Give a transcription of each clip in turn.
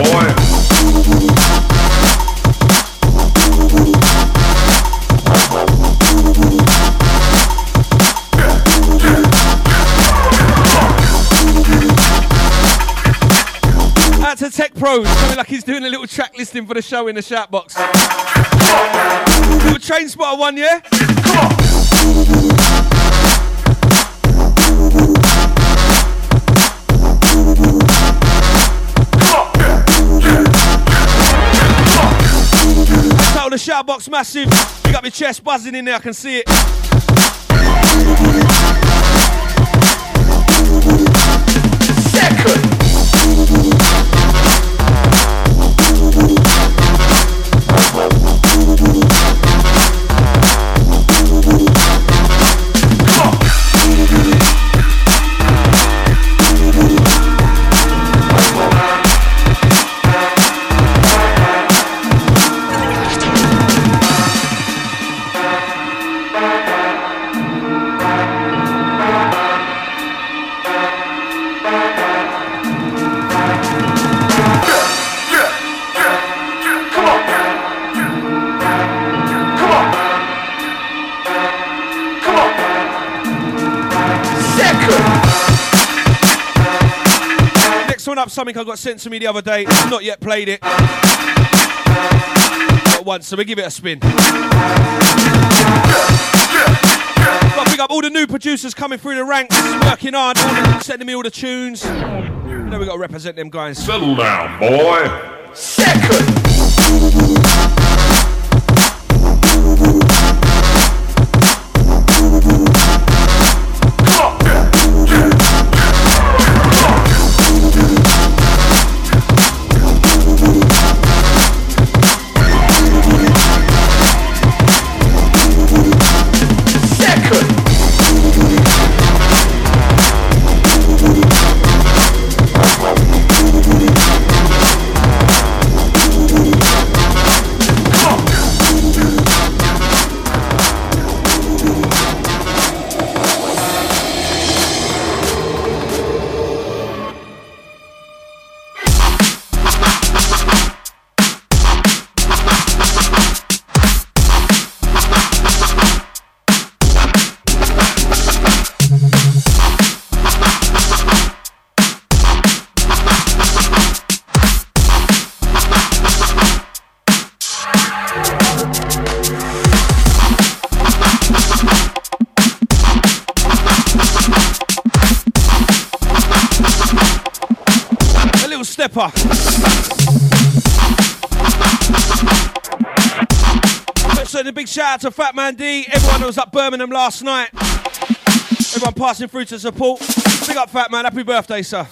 boy. To Tech Pros, coming like he's doing a little track listing for the show in the shout box. Little Train Spotter one, yeah? Come on! That's out of the shout box, massive. You got my chest buzzing in there, I can see it. Second! Up something I got sent to me the other day. Not yet played it. But once, so we give it a spin. Got to pick up all the new producers coming through the ranks, working hard, sending me all the tunes. Then we got to represent them guys. Settle down, boy. Second. Stepper. So a big shout out to Fat Man D, everyone that was up Birmingham last night. Everyone passing through to support. Big up Fat Man, happy birthday, sir.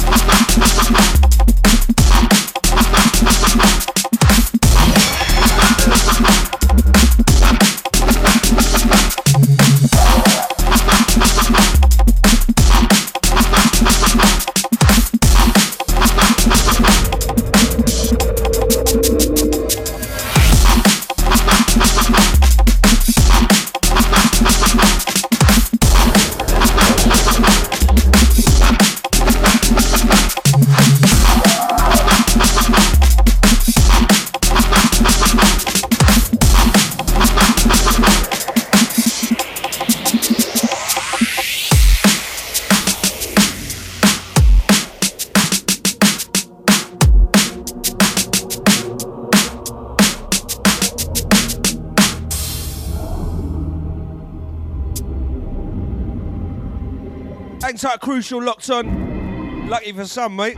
Hang tight, Crucial locked on. Lucky for some, mate.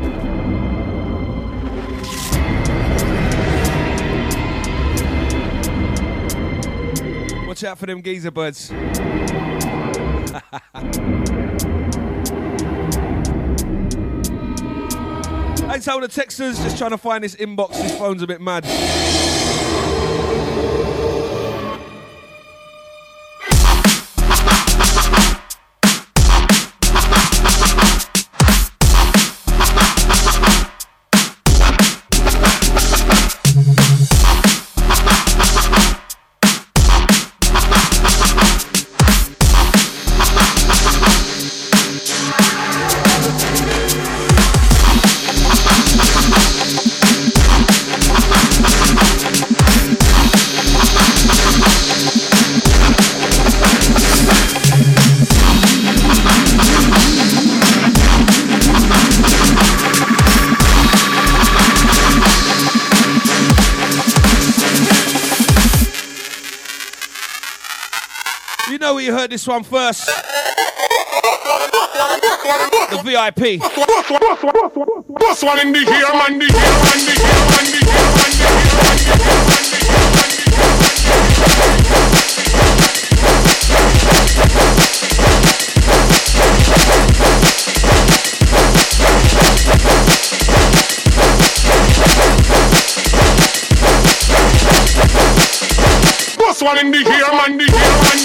Watch out for them geezer birds. Hang tight, all the texters, just trying to find this inbox. This phone's a bit mad. know you heard this one first. The VIP. Boss one in the here, man, the here, man, the here, man, the here, man, the here, man, the Boss one in the here, man, the here, man, the here, man, the here, man, the here, man, the here, man, the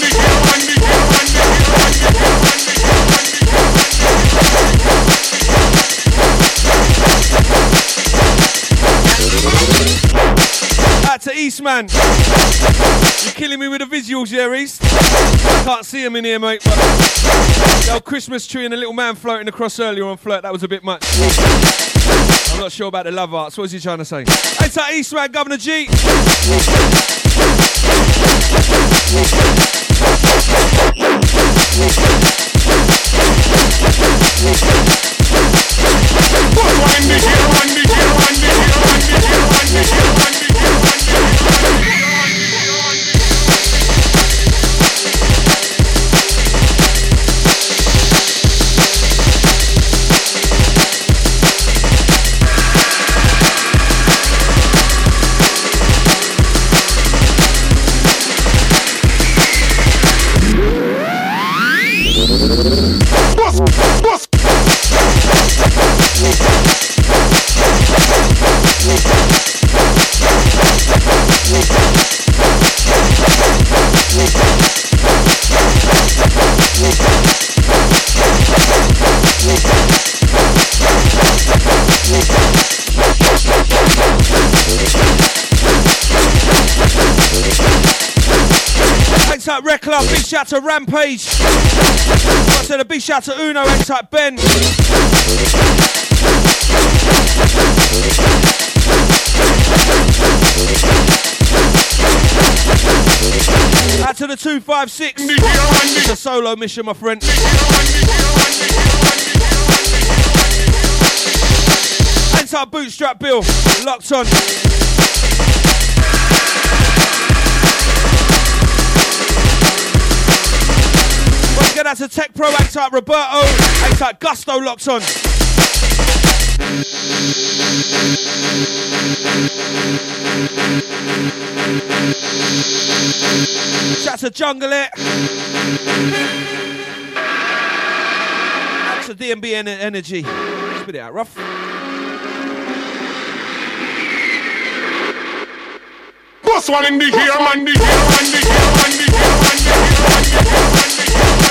Out to Eastman. You're killing me with the visuals here, East. I can't see him in here, mate. But the old Christmas tree and the little man floating across earlier on Flirt, that was a bit much. I'm not sure about the love arts. What was he trying to say? Hey, to Eastman, Governor G. X-Type Rec Club, big shout to Rampage. I said a big shout to Uno, X-Type Ben. Out to the 256. It's a solo mission, my friend. X-Type Bootstrap Bill, locked on. Let's get out to Tech Pro, X-Type Roberto, X-Type Gusto, locked on. Shout to Jungle It. Out to DMB Energy. Spit it out, rough. Boss one in the here, man, the here, man, the here, man, the here, man, the here, man, the here, man, the here, man, the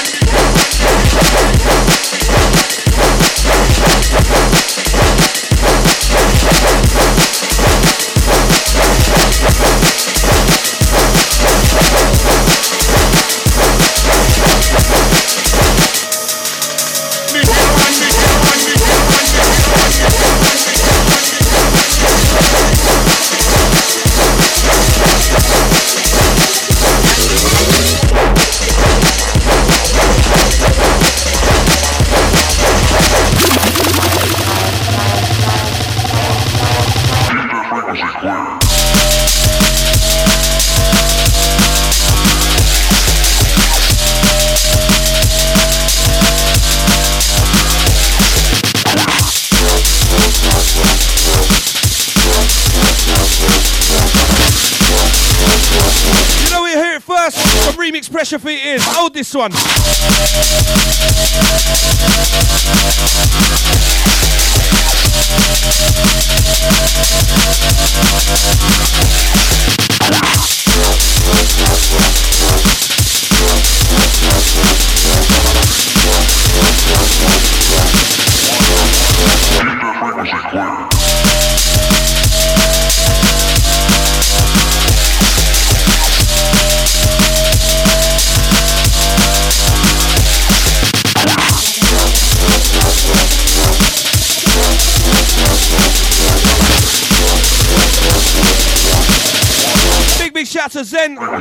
Pressure for your ears. Hold this one. Shout to Zen. Big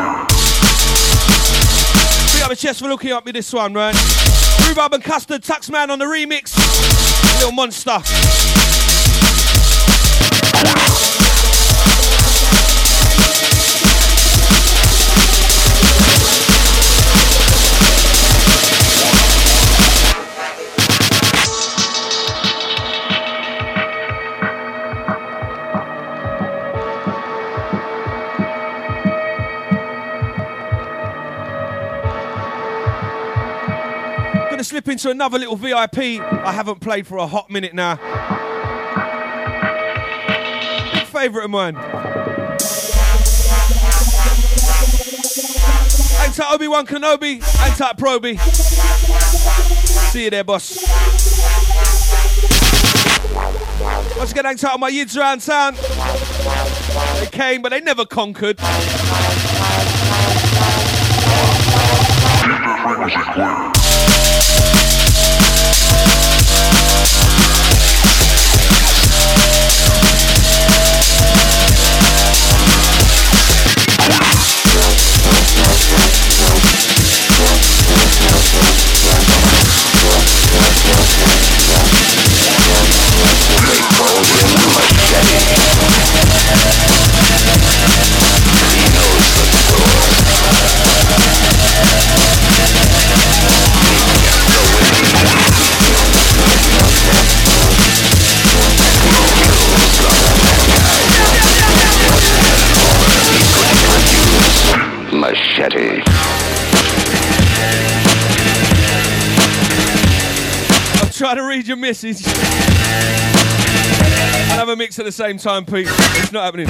up the chest for looking up with this one, man. Rhubarb and Custard, Tuxman on the remix. Little monster. dip into another little VIP I haven't played for a hot minute now. Big favourite of mine. Hang tight, Obi-Wan Kenobi. Hang tight, Proby. See you there, boss. Once again, hang tight on my yids around town. They came, but they never conquered. Machete. I'm trying to read your message. I'll have a mix at the same time, Pete. It's not happening.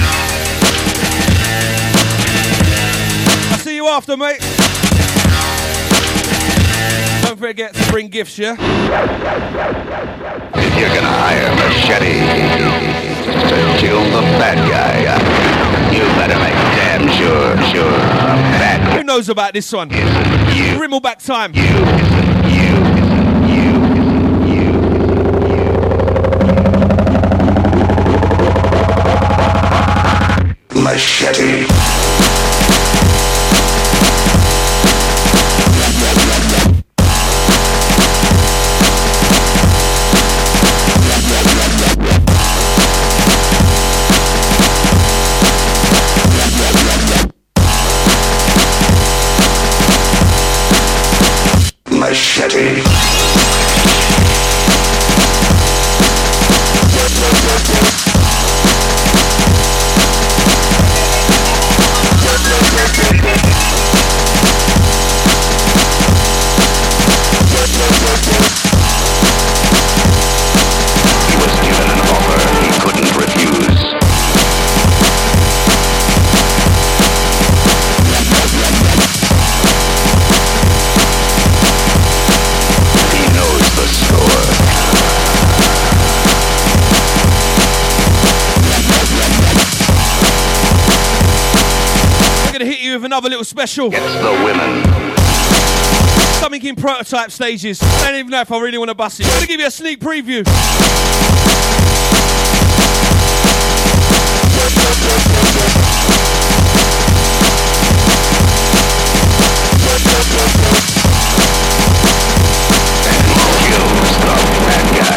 I'll see you after, mate. Don't forget to bring gifts, yeah? If you're gonna hire Machete to kill the bad guy, you better make damn sure the bad guy. Who knows about this one? You. Rimmelback time. Machete. Machete. He was given an offer he couldn't refuse. He knows the score. I'm going to hit you with another little special. Gets the women. Something in prototype stages. I don't even know if I really want to bust it. I'm going to give you a sneak preview. Kills the bad guy.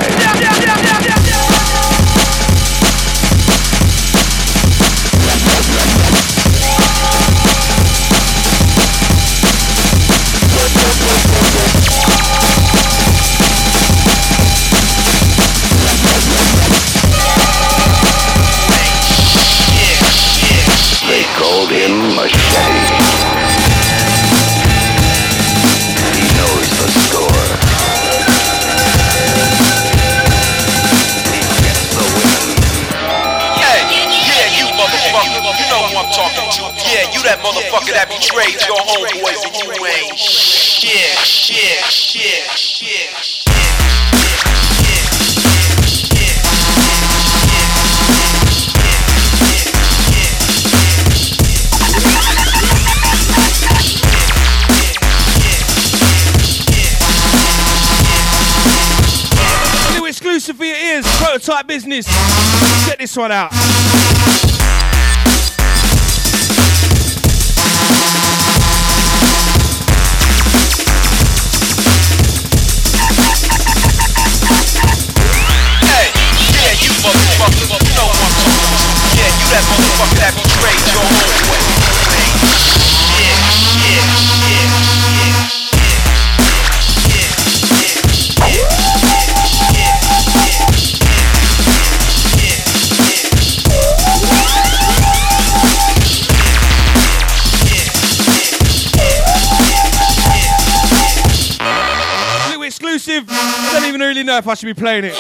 They called him Machete. He knows the score. He gets the women. Yeah, you motherfucker. You know who I'm talking to. Yeah, you that motherfucker that betrayed your homeboys and you ain't shit. New exclusive for your ears. Prototype business. Check this one out. You motherfucker. You know who I'm talking to. Yeah, you that motherfucker that betrayed your homeboys and you ain't really know if I should be playing it.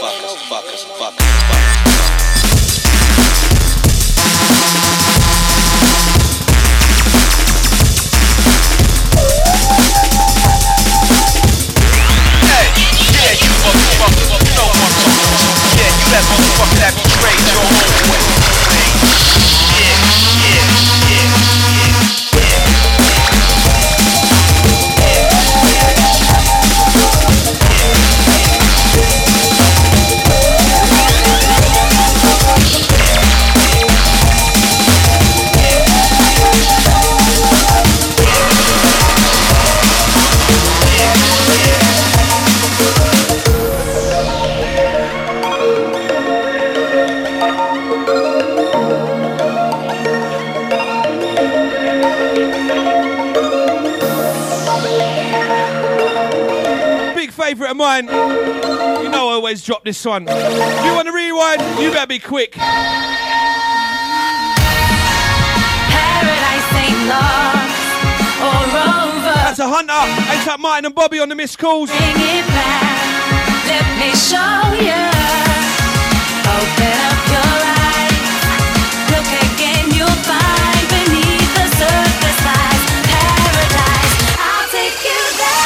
That motherfucker that betrayed your homeboy. Favourite of mine, you know I always drop this one. If you want to rewind, you better be quick. Paradise ain't lost or over. That's a Hunter. Ain't that Martin and Bobby on the missed calls? Bring it back. Let me show you. Open up your eyes. Look again, you'll find beneath the surface lies paradise. I'll take you there.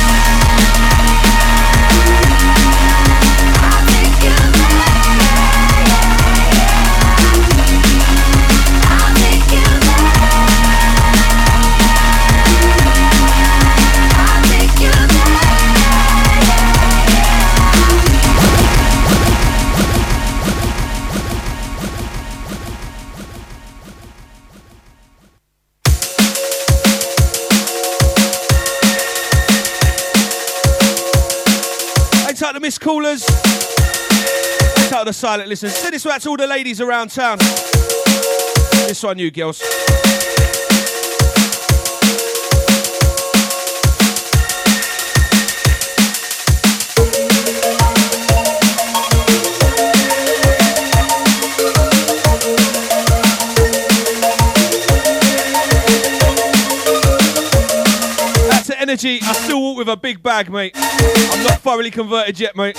Out the missed callers, out the silent listeners. Send this out to all the ladies around town. This one, you girls. Energy, I still walk with a big bag, mate. I'm not thoroughly converted yet, mate.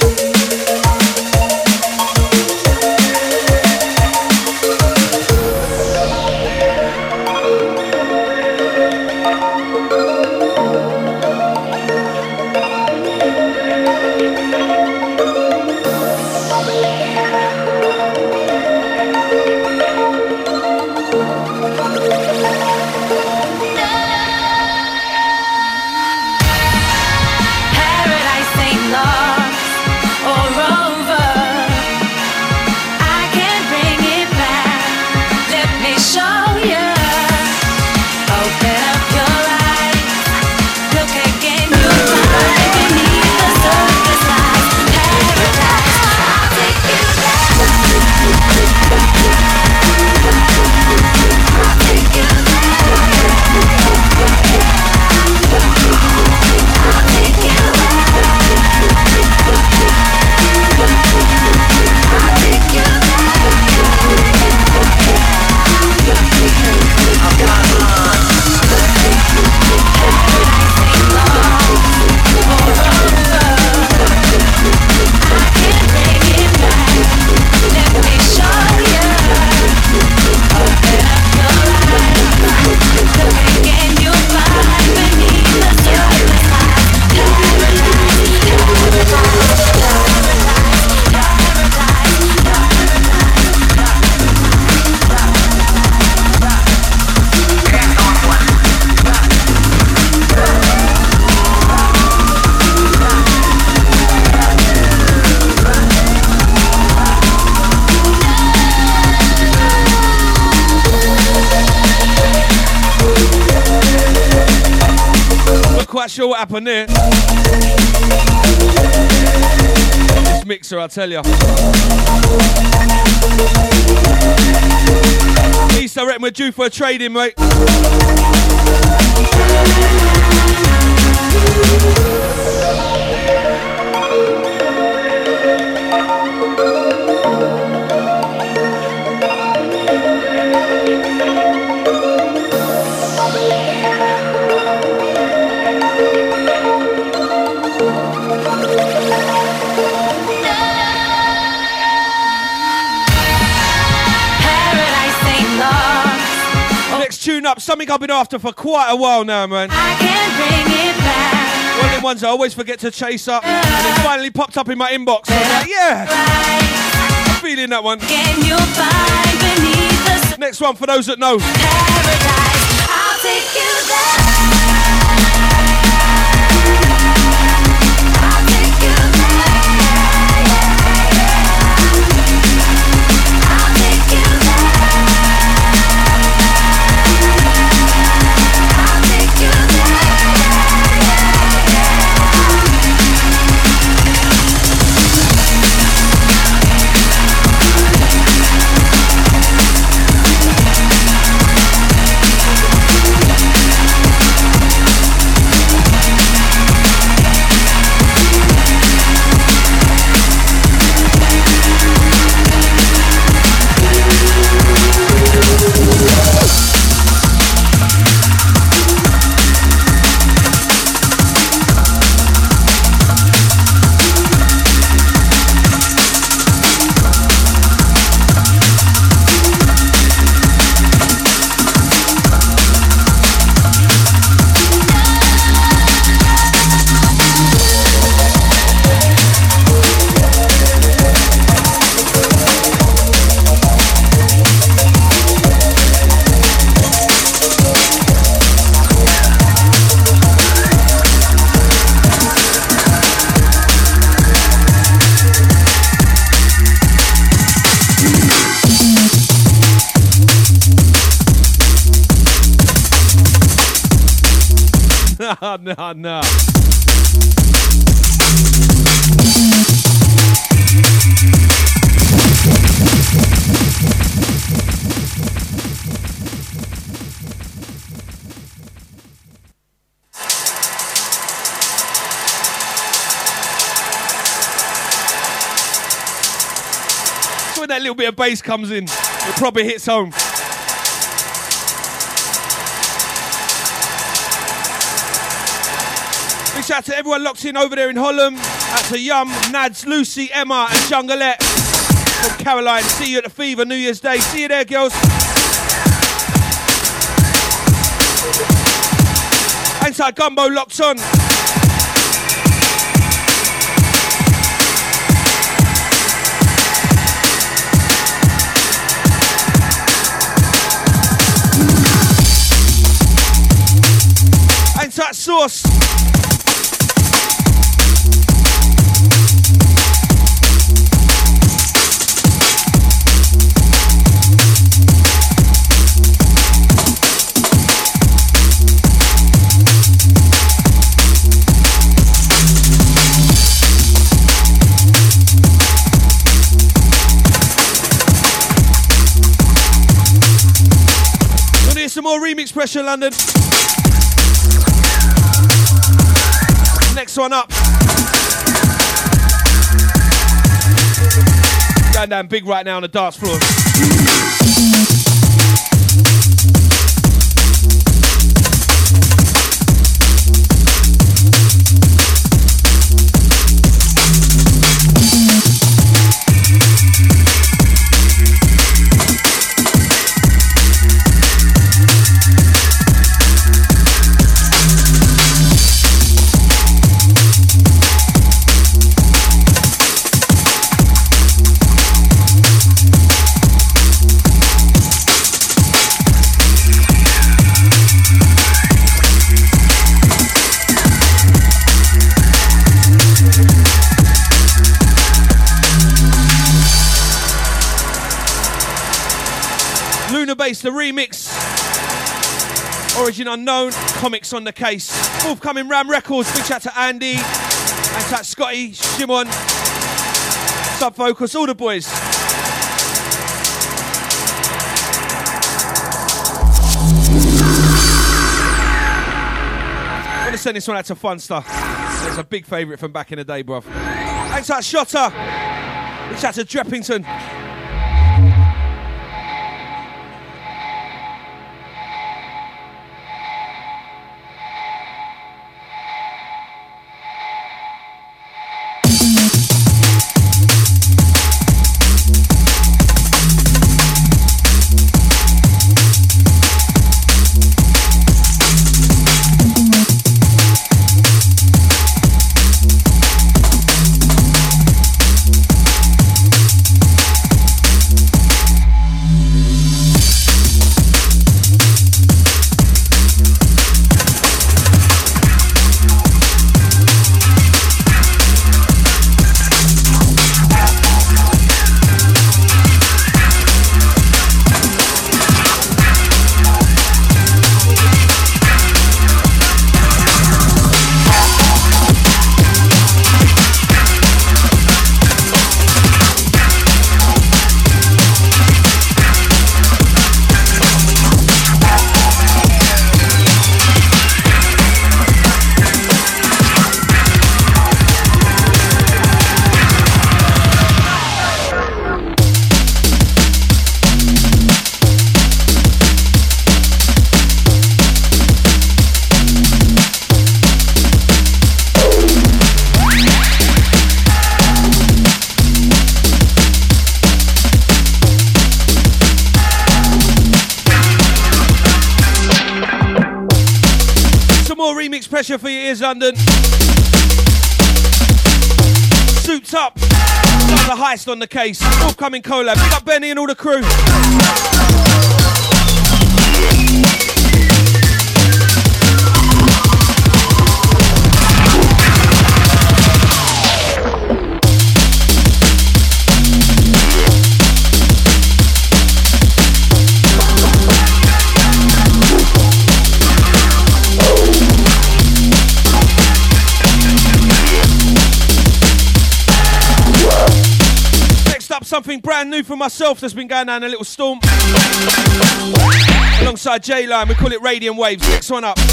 Quite sure what happened there. This mixer, I tell ya. East, I reckon we're due for a trade-in, mate. tune up, something I've been after for quite a while now, man. I can't bring it back. One of them ones I always forget to chase up, and it finally popped up in my inbox. So I was like, yeah, I'm feeling that one. Again, you'll find beneath the Next one for those that know. paradise. I'll take you there. I'll take you there. I'll take you there. I'll take you there. Nah. So when that little bit of bass comes in, it probably hits home. Big shout out to everyone locked in over there in Holland. Out to Yum, Nads, Lucy, Emma and Jungalette. From Caroline, see you at the Fever New Year's Day. See you there, girls. Inside Gumbo locked on. Inside Sauce. Some more remix pressure, London. Next one up. Going down big right now on the dance floor. The remix, Origin Unknown, Comics on the Case. Forthcoming Ram Records. Big shout to Andy, and to Scotty, Shimon, Subfocus, all the boys. I'm gonna send this one out to Fun Stuff. It's a big favourite from back in the day, bruv. Thanks to Shotter. Big shout to Dreppington. Mix pressure for your ears, London. Suits up. Got the heist on the case. Forthcoming collab. Big up Benny and all the crew. Something brand new for myself that's been going down a little storm. Alongside J-Line, we call it Radiant Waves. Next one up.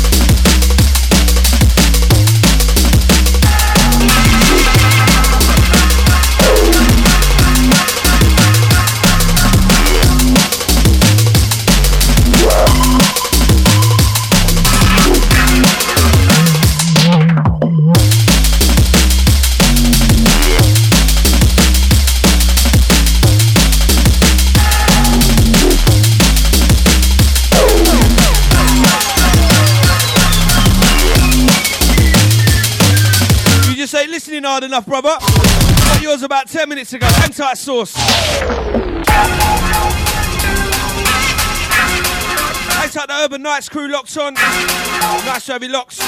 Listening hard enough, brother. Got yours about 10 minutes ago. Hang tight, Sauce. Hang tight, the Urban Nights crew locked on. Nice to have you locks.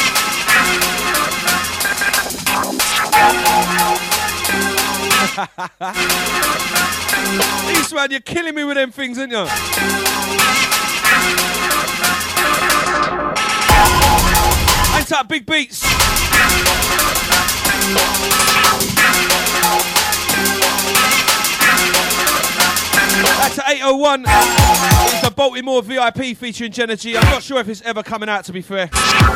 Eastman, you're killing me with them things, aren't you? Hang tight, big beats. That's at 801. It's a Baltimore VIP featuring Jenna G. I'm not sure if it's ever coming out, to be fair.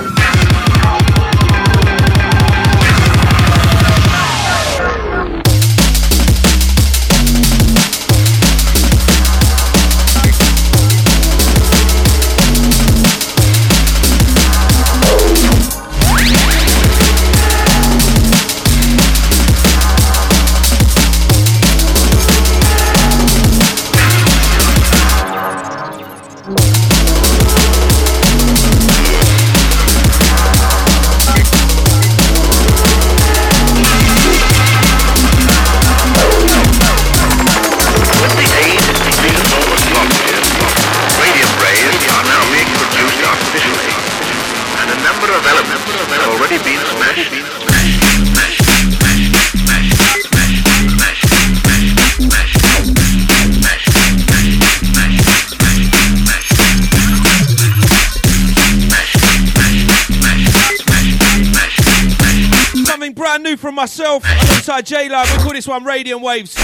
From myself alongside J-Live, we call this one Radiant Waves.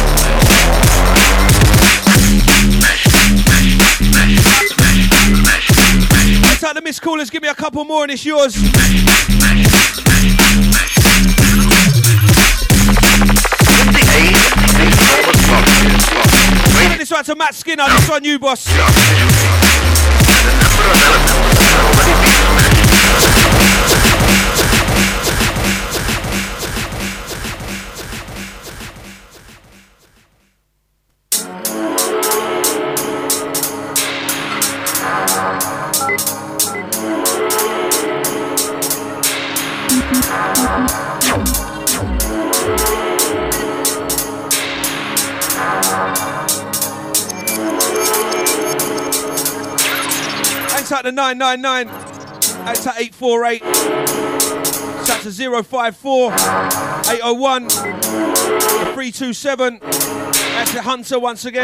Let's out the missed callers, give me a couple more and it's yours. This one to Matt Skinner, this one you, boss. Out to 999, out to 848, out to 054, 801, 327, that's the Hunter once again.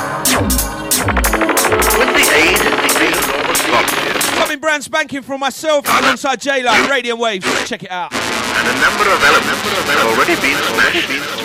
Something brand spanking from myself alongside J-Live, Radiant Waves, check it out. And a number of elements have already been smashed.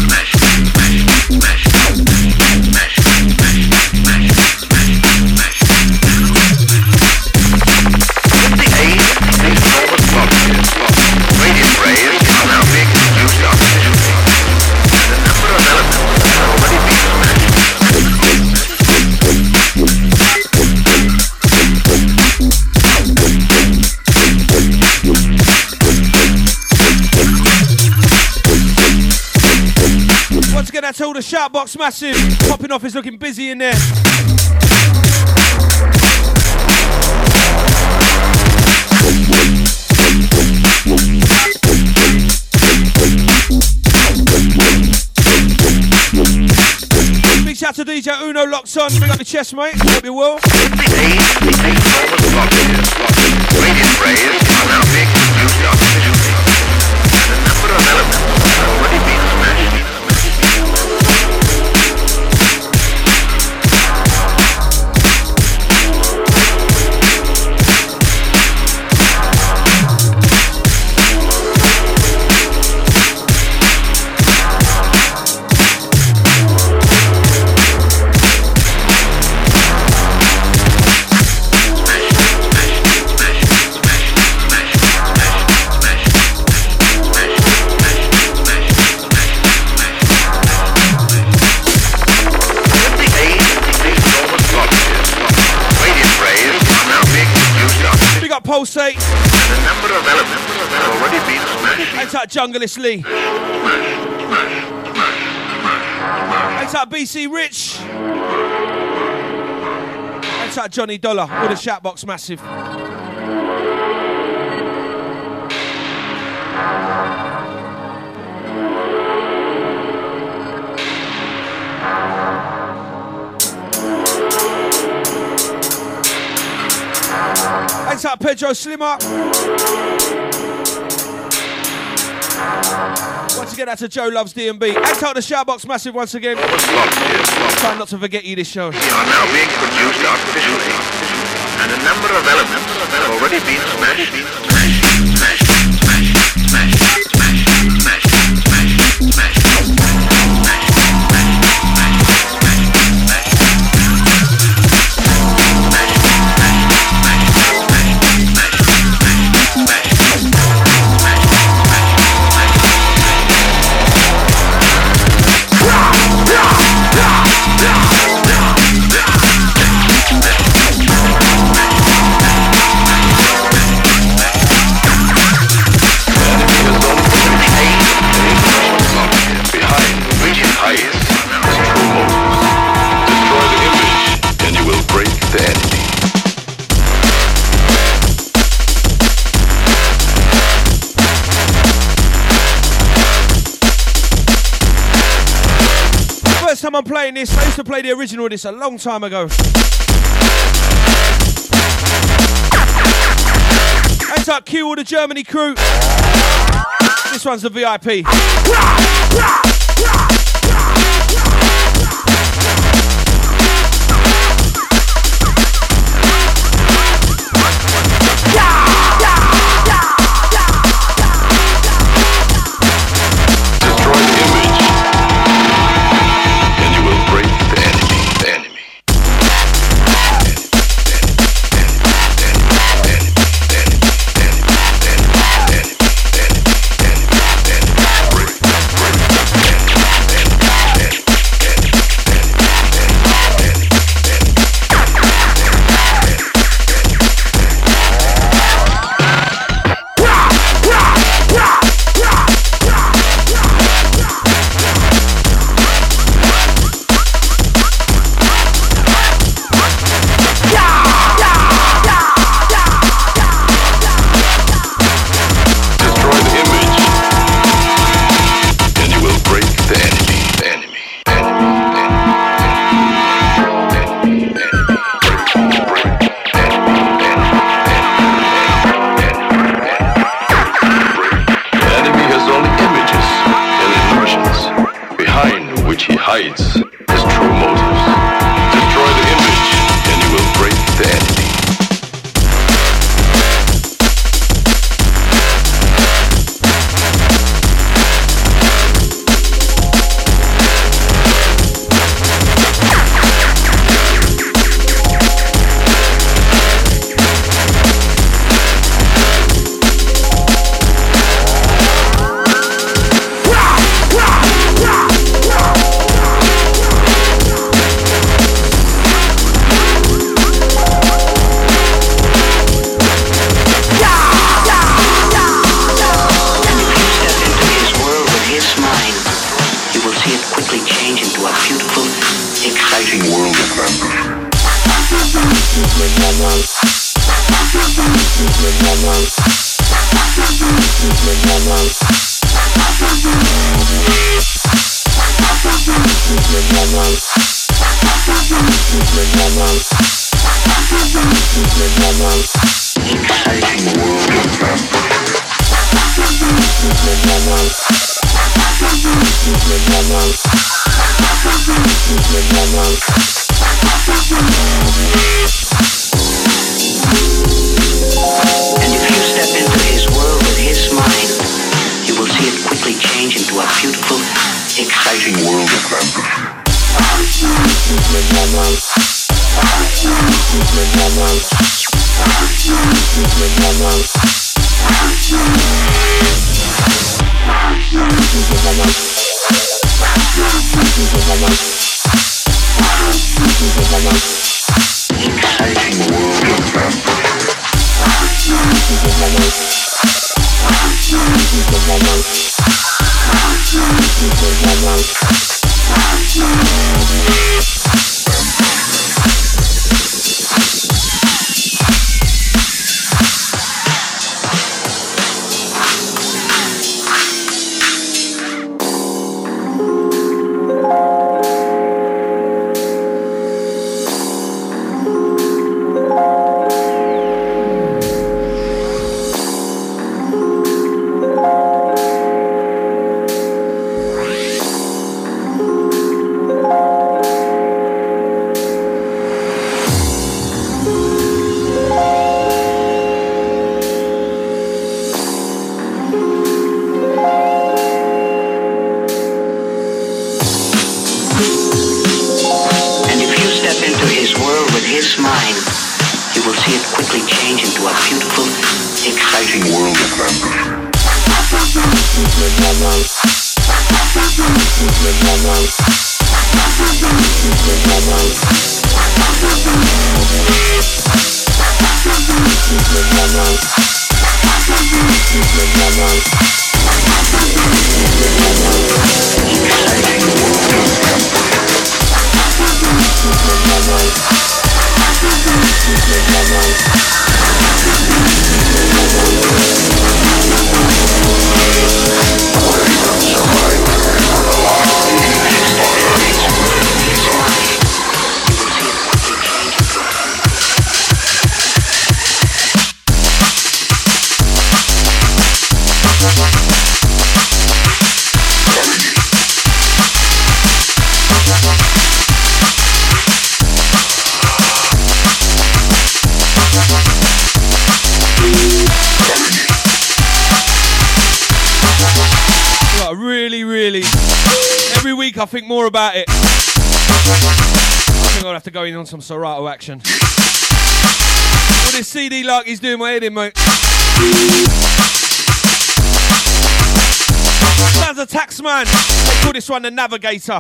Smash. Shoutbox Massive. Popping off is looking busy in there. Big shout to DJ Uno locked on. Bring up your chest, mate. Hope you will. Pulsate. And a number of elements have already been smashed. Thanks out Junglist Lee. Thanks out BC Rich. Thanks out Johnny Dollar with a Shoutbox Massive. Thanks out Pedro Slimmer. Once again, that's a Joe Loves D&B. Thanks out the Shoutbox Massive once again. Try not to forget you this show. They are now being produced artificially. And a number of elements have already been smashed. I'm playing this. I used to play the original of this a long time ago. Thanks out Q, all the Germany crew. This one's the VIP. And if you step into his world with his mind, you will see it quickly change into a beautiful, exciting world of fantasy. I think more about it. I think I'll have to go in on some Serato action. What this CD like he's doing my head in, mate. Sounds a Taxman. They call this one the Navigator.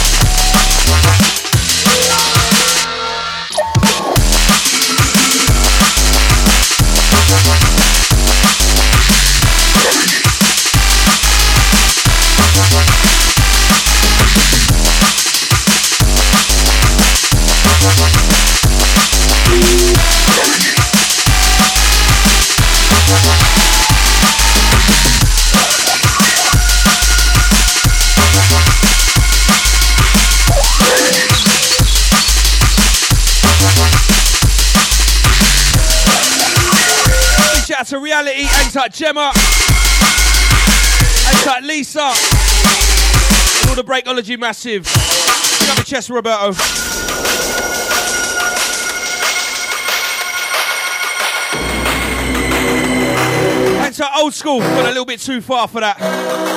To Reality, ain't like Gemma, ain't like Lisa, and all the Breakology massive. Pick up your chest, Roberto. Ain't like Old School, gone a little bit too far for that.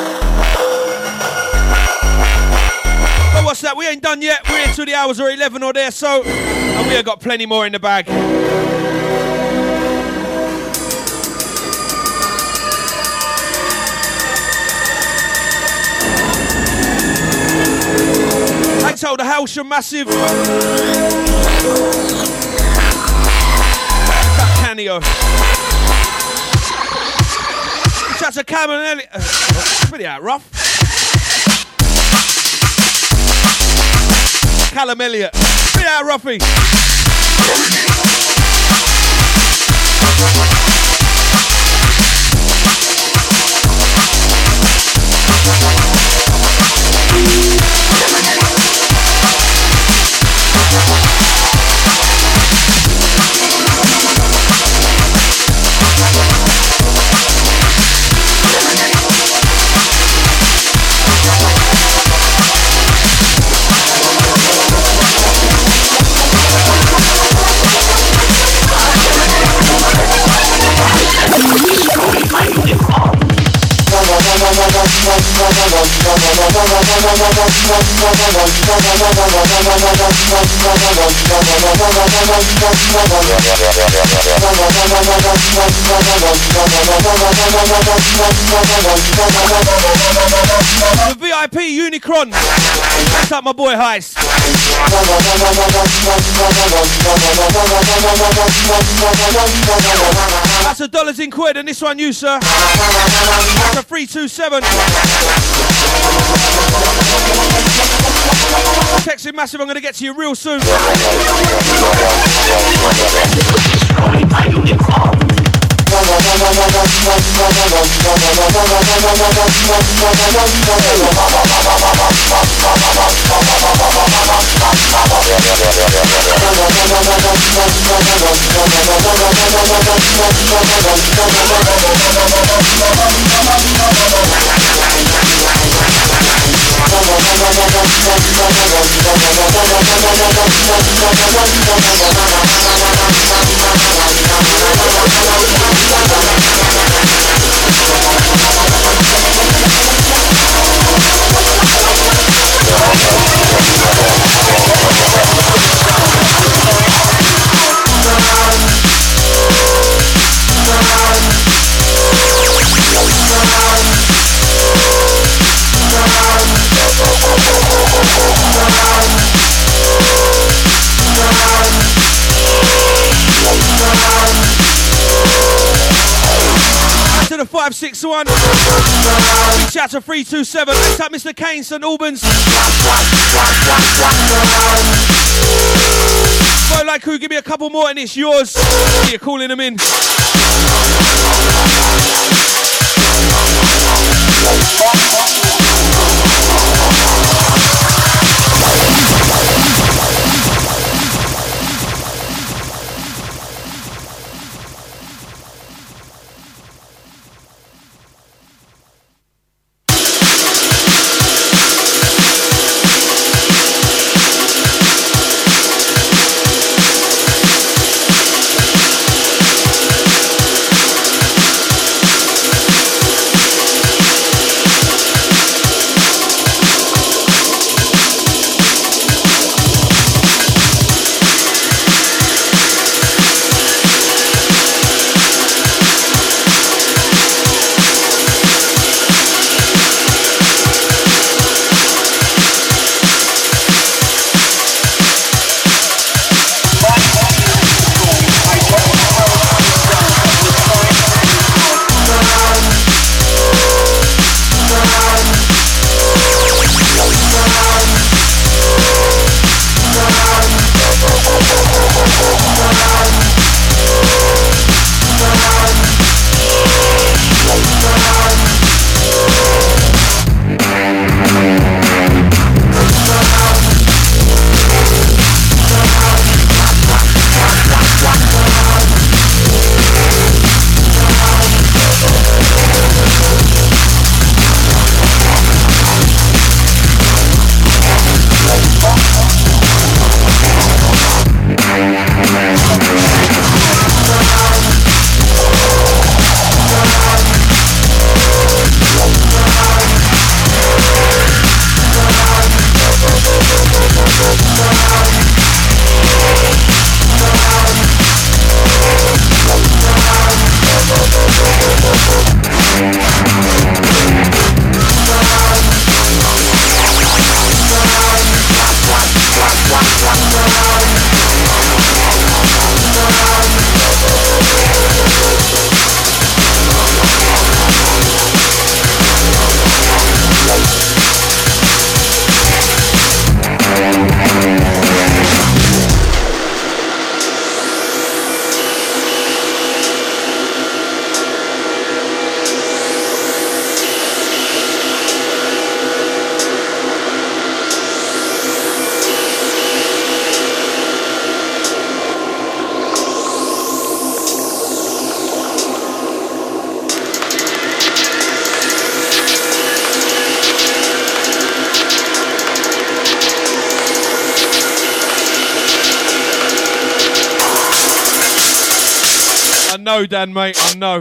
But what's that? We ain't done yet. We're into the hours are 11 or there, so, and we have got plenty more in the bag. Thanks to the Halsham Massive. That Canio. Shout to Cam and Elliot. Pretty out rough. Callum Elliot. Pretty out roughy. The VIP Unicron. What's up, my boy Heist? That's $1 in quid, and this one you, sir. That's a 327. Texting massive, I'm going to get to you real soon. To the 561. Big shout to 327. Next up, Mr. Kane, St Albans. Boy, like who? Give me a couple more and it's yours. You're calling them in. know, Dan, mate, I know.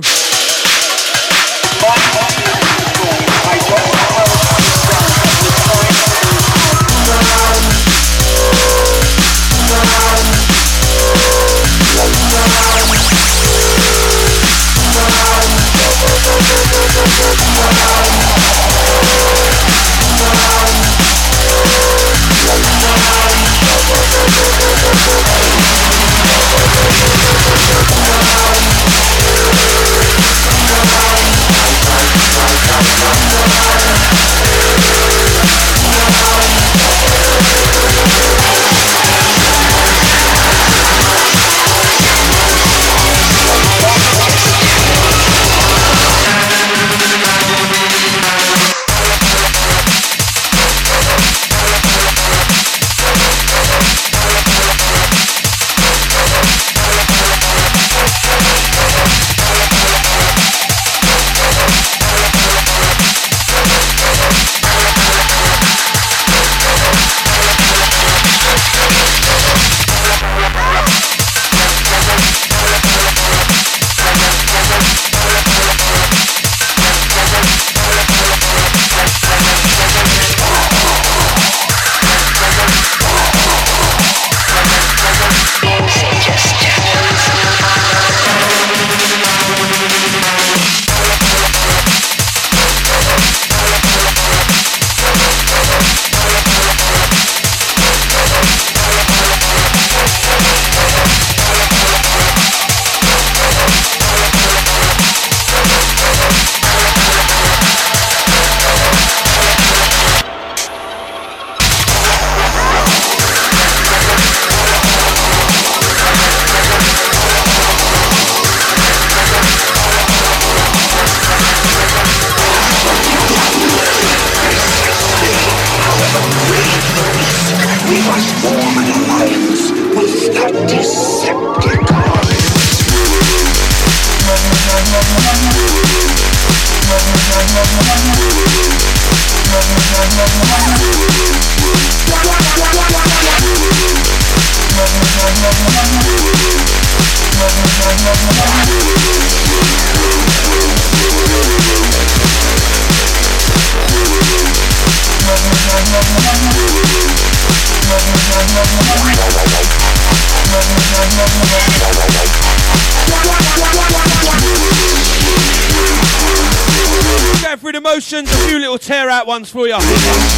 Emotions, a few little tear out ones for you.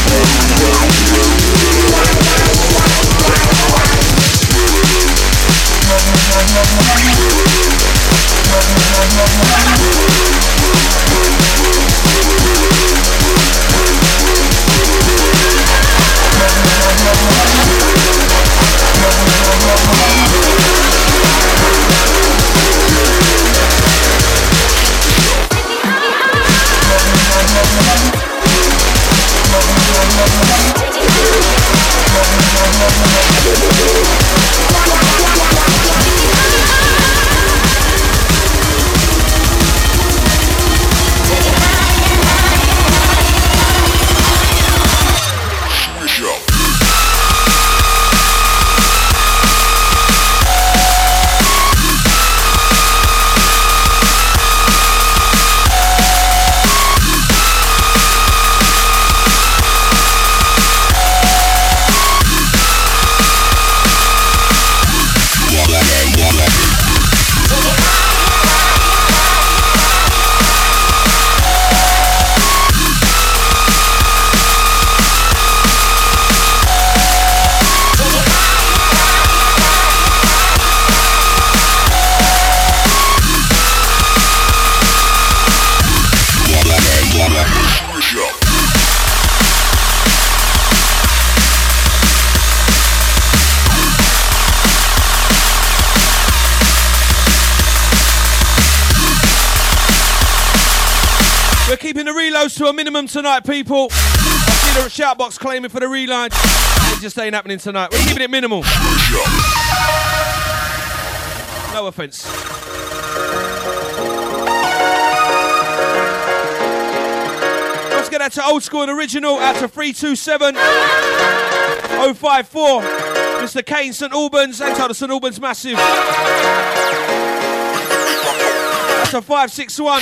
To a minimum tonight, people. I see the shout box claiming for the reline. It just ain't happening tonight. We're keeping it minimal. No offense. Let's get that to old school and original. Out to 327 054. Mr. Kane, St Albans. And to St Albans Massive. That's a 561.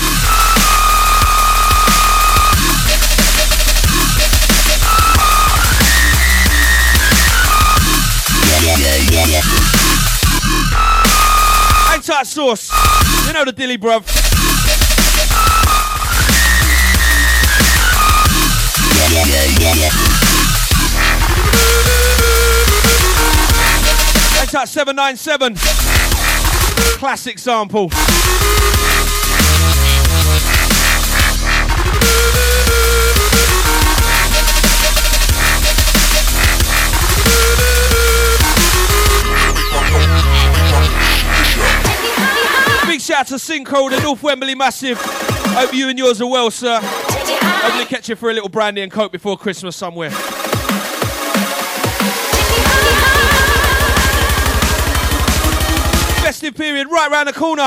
Hang tight, Sauce. You know the dilly, bruv. Hang tight, 797. Classic sample. Big shout to Sinkhole, the North Wembley Massive. Hope you and yours are well, sir. Hopefully catch you for a little brandy and coke before Christmas somewhere. Festive period right round the corner.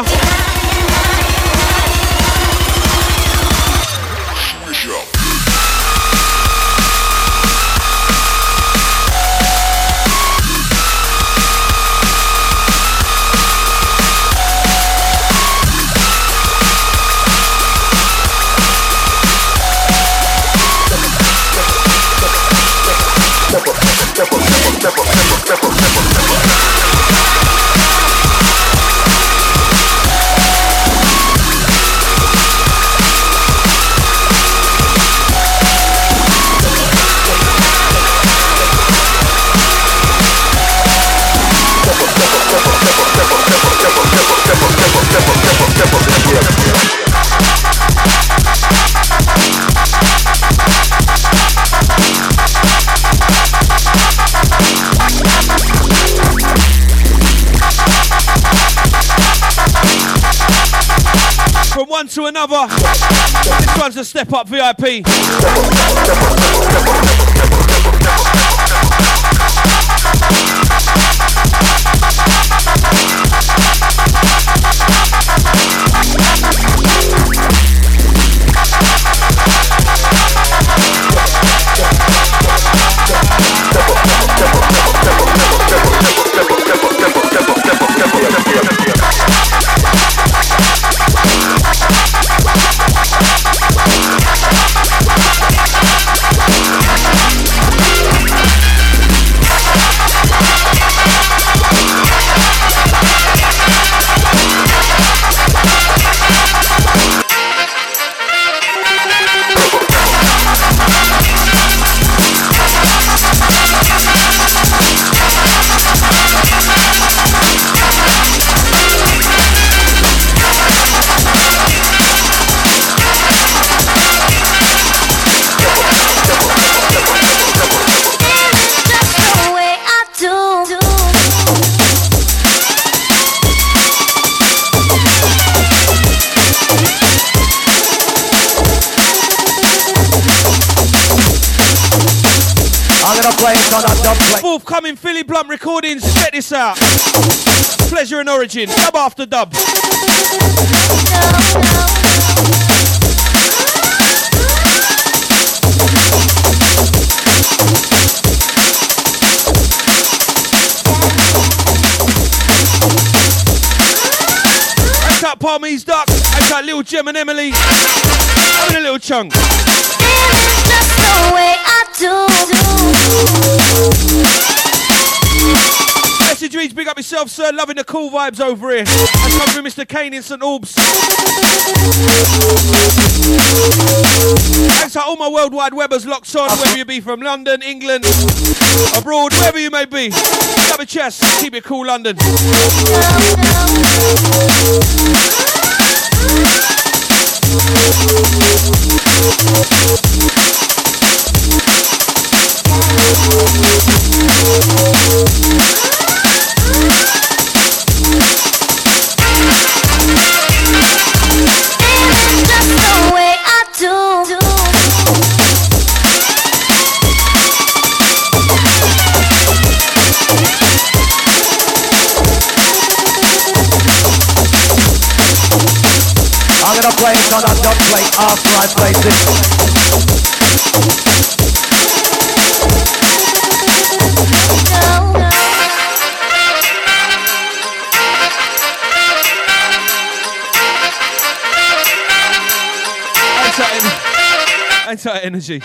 From one to another, this one's a step up VIP. Forthcoming Philly Blunt recordings. Check this out. Pleasure and Origin. Dub after dub. That's out Palmy's Duck. That's out Lil Gem and Emily. Having a little chunk. Just the way I do. Message reads, big up yourself, sir. Loving the cool vibes over here. That's come from Mr. Kane in St. Albs. Thanks to all my worldwide webbers locked on, whether you be from London, England, abroad, wherever you may be. Have a chest. Keep it cool, London. Just the way I do. I'm gonna play it on a dub plate after I play this. Ain't that energy?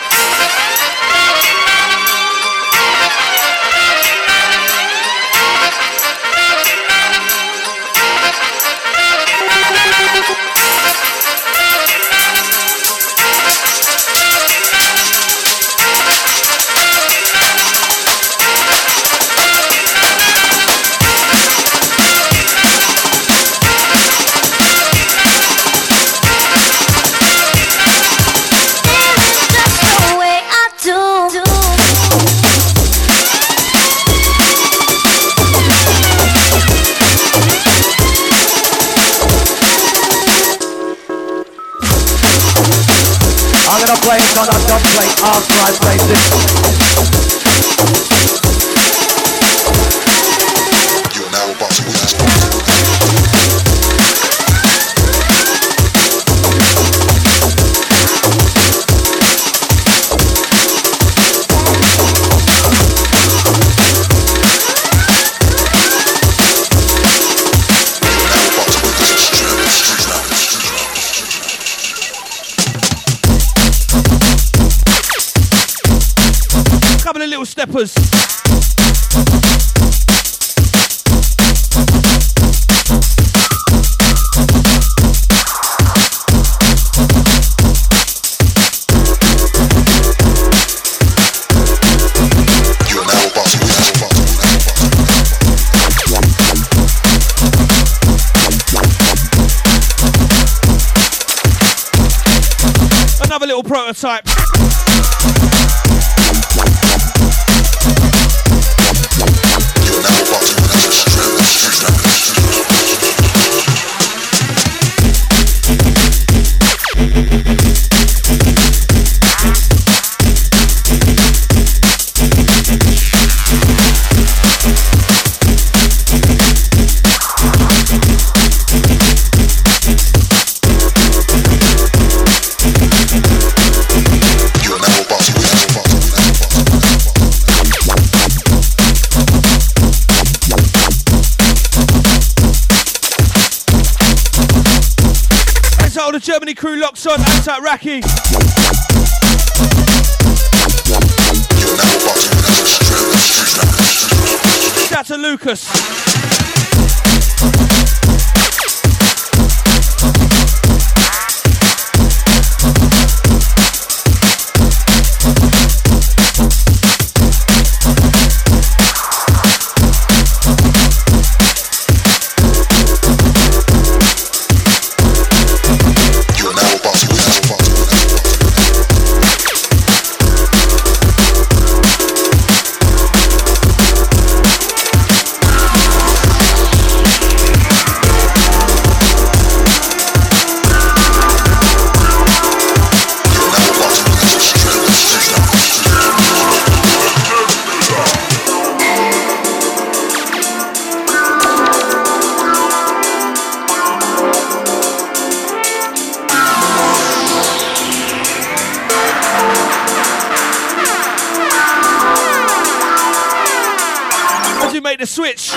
I'm gonna play it on a dub plate after I play this. You're now about to witness. Couple of little steppers. You're now about to witness. Another little prototype. The Germany crew locks on. Antat Raki. Shout to Lucas. the switch.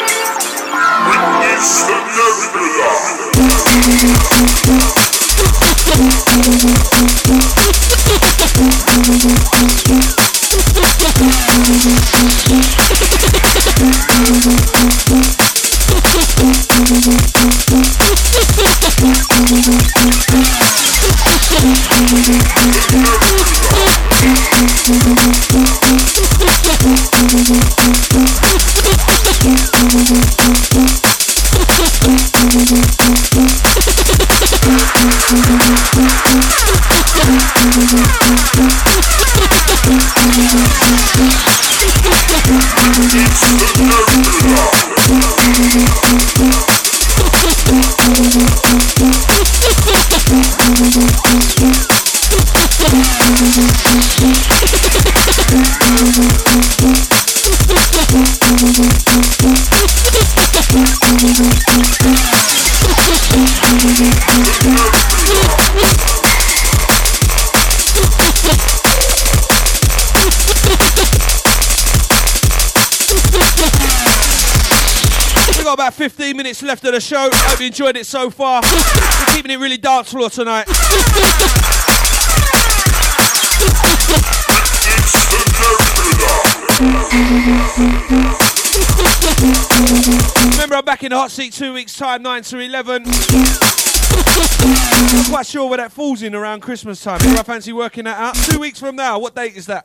We've got about 15 minutes left of the show. Hope you enjoyed it so far. We're keeping it really dance floor tonight. Remember, I'm back in the hot seat 2 weeks' time, 9 to 11. I'm not quite sure where that falls in around Christmas time. If I fancy working that out. 2 weeks from now, what date is that?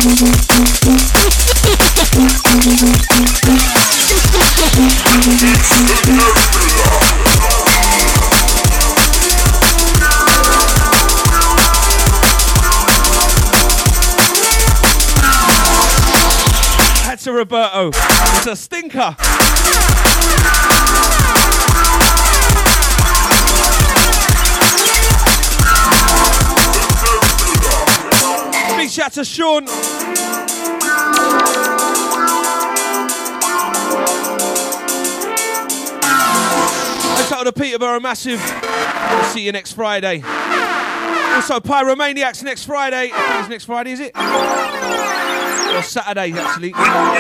That's a Roberto. It's a stinker. Big shout to Sean. Let's out to Peterborough Massive. We'll see you next Friday. Also, Pyromaniacs next Friday. I think it's next Friday, is it? Or Saturday, actually.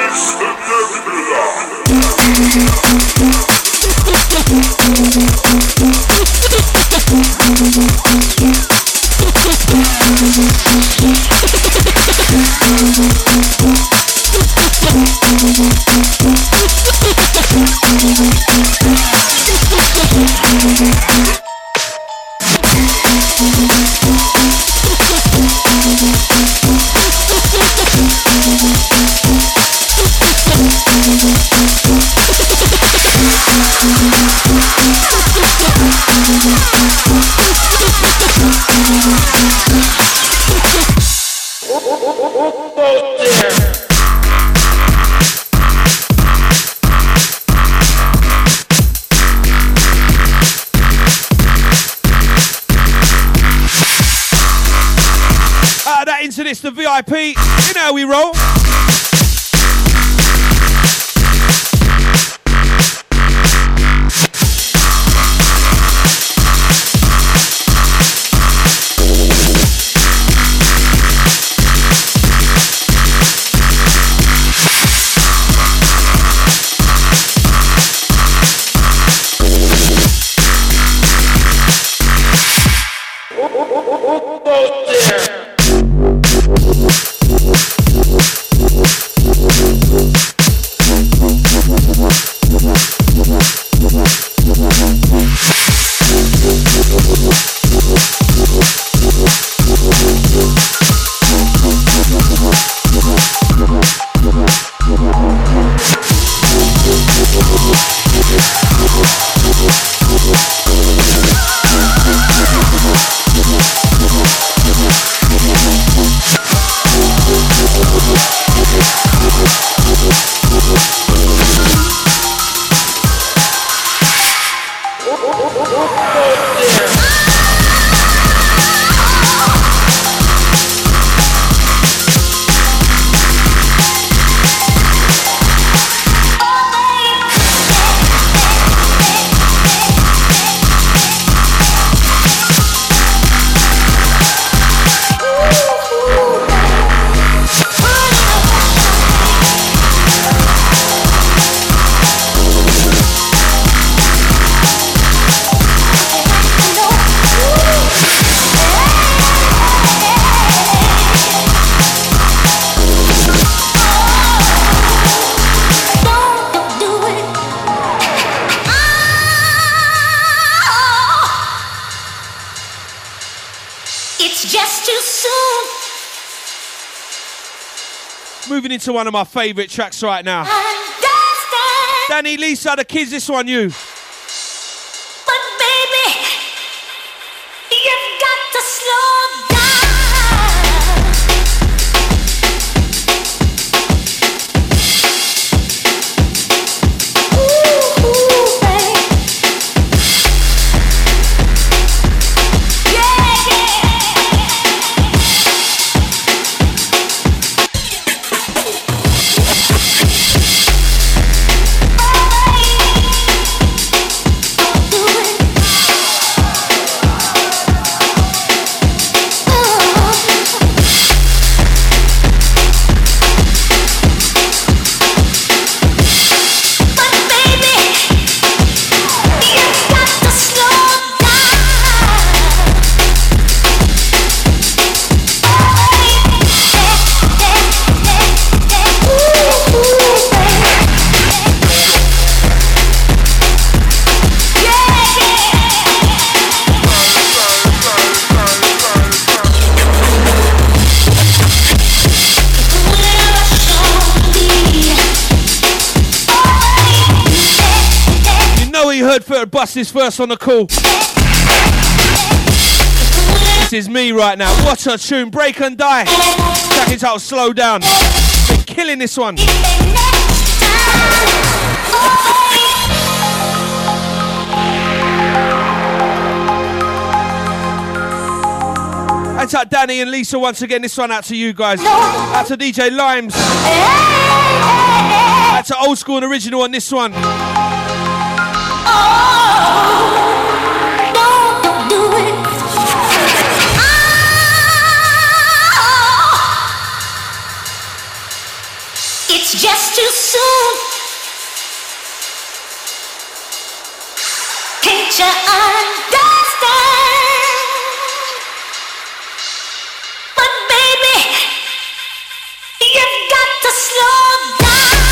Into this, the VIP. You know how we roll. It's just too soon. Moving into one of my favourite tracks right now. Understand. Danny, Lisa, the kids, this one, you. But baby, you've got to slow down. Ooh, babe. Yeah, heard for bust this first on the call. This is me right now. What a tune. Break and Die. Track it out, slow down. Been killing this one. That's out Danny and Lisa once again. This one out to you guys. Out to DJ Limes. Out to Old School and Original on this one. Don't do it. It's just too soon. Can't you understand? But baby, you've got to slow down.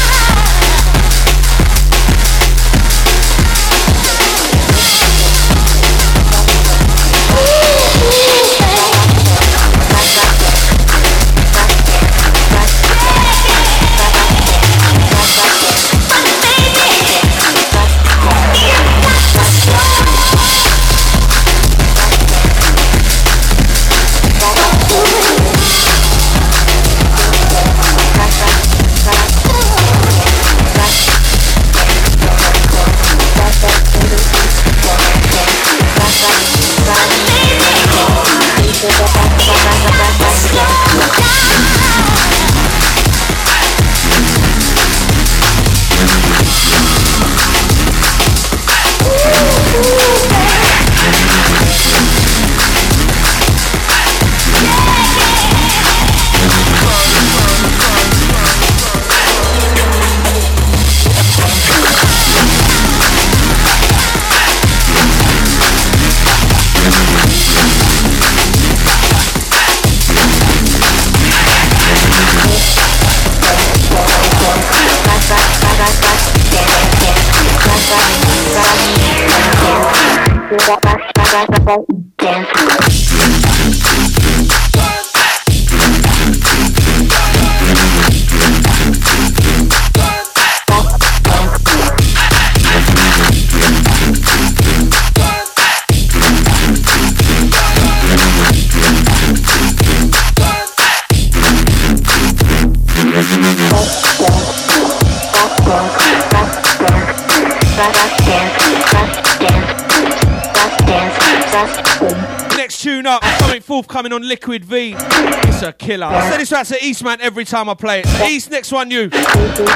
Next tune up, something forthcoming on Liquid V. It's a killer. I say this out to Eastman every time I play it. So East, next one, you. Dance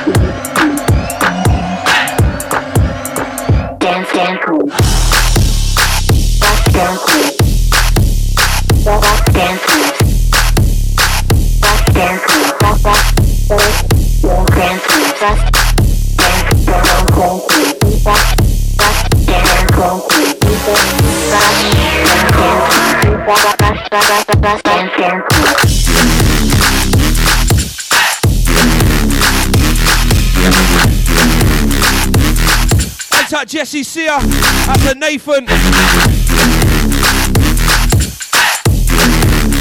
cool. Dance cool. Dance cool. Dance cool. That's out Jesse Sear, out to Nathan.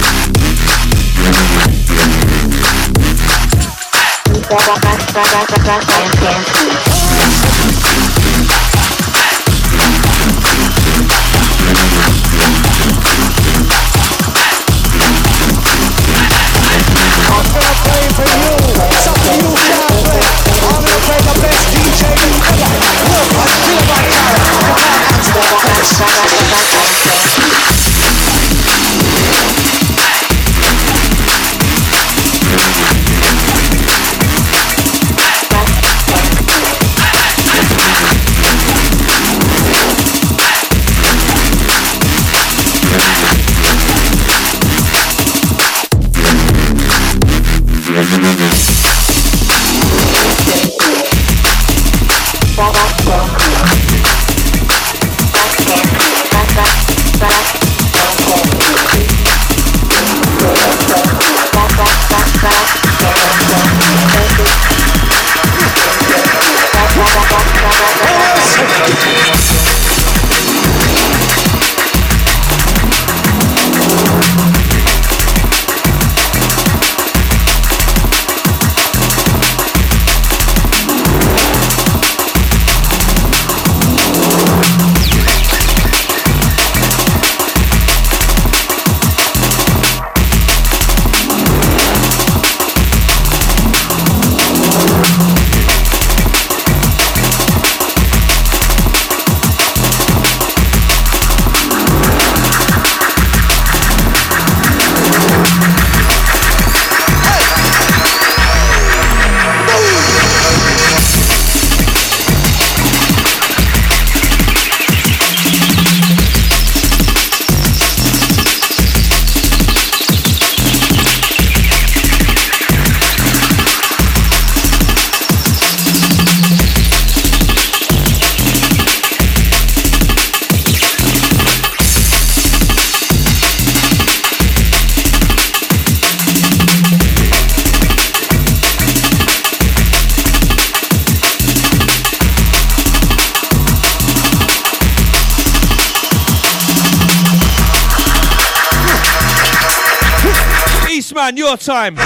Man, your time.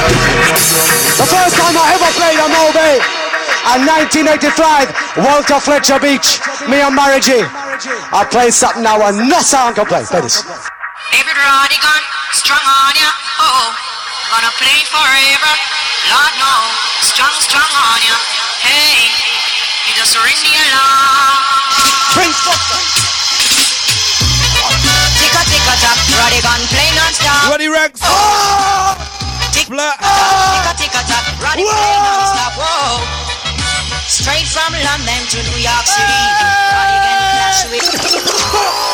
The first time I ever played on Moby in 1985, Walter Fletcher Beach, me and Mary G. I play something now and no sound can play. Play this. Every radigan strong on ya, oh, gonna play forever. Lord no, strong on ya. Hey, you just ring the alarm. Prince Buster. Ticka tock, radigan play non-stop. Ready, Rex? Oh! Ticka tock, radigan play non-stop. Whoa, straight from London to New York City. Radigan clash with.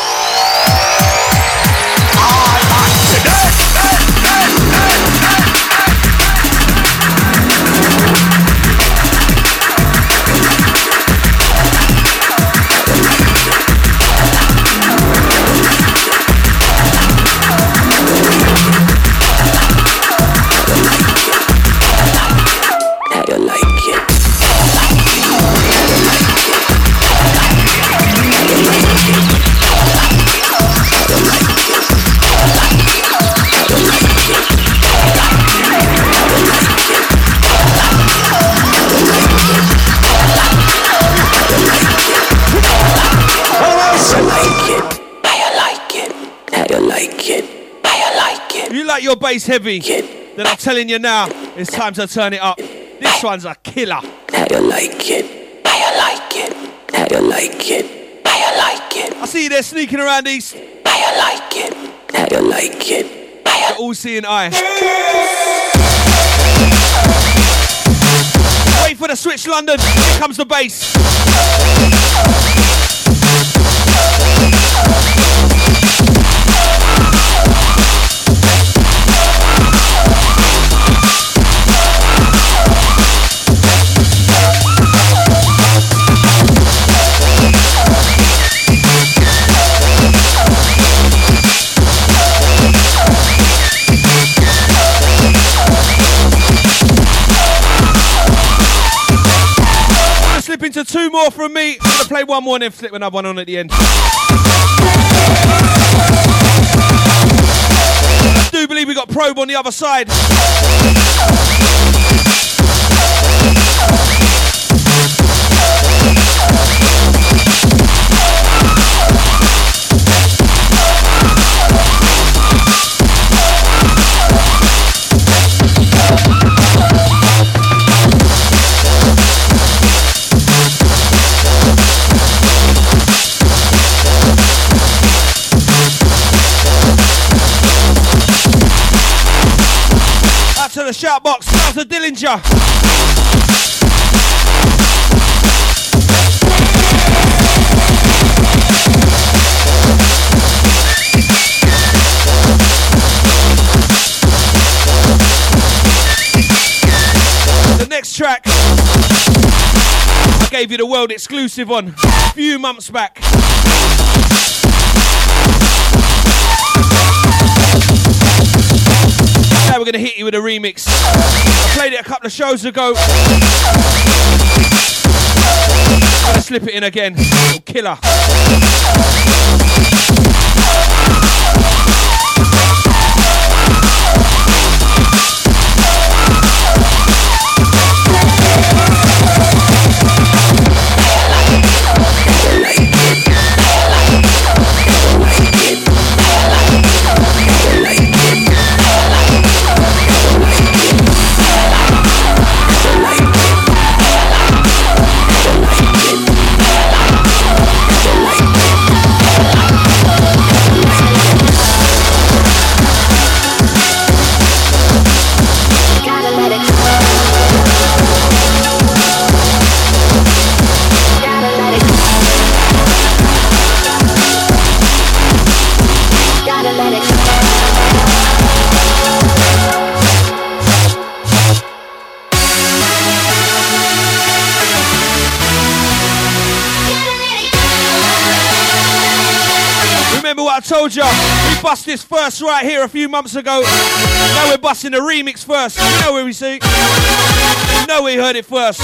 Your bass heavy, then I'm telling you now, it's time to turn it up. This one's a killer. How you like it? How you like it? How you like it? How you like it? I see you there sneaking around east. How you like it? How you like it? The all-seeing eye. Wait for the switch, London. Here comes the bass. Into two more from me. I'm gonna play one more and then flip another one on at the end. I do believe we got Probe on the other side. shout box. Sounds of Dillinger. The next track I gave you the world exclusive on a few months back. Now we're gonna hit you with a remix. I played it a couple of shows ago. I'm gonna slip it in again. Killer. I told ya, we bust this first right here a few months ago. Now we're busting the remix first. You know where we see. You know we heard it first.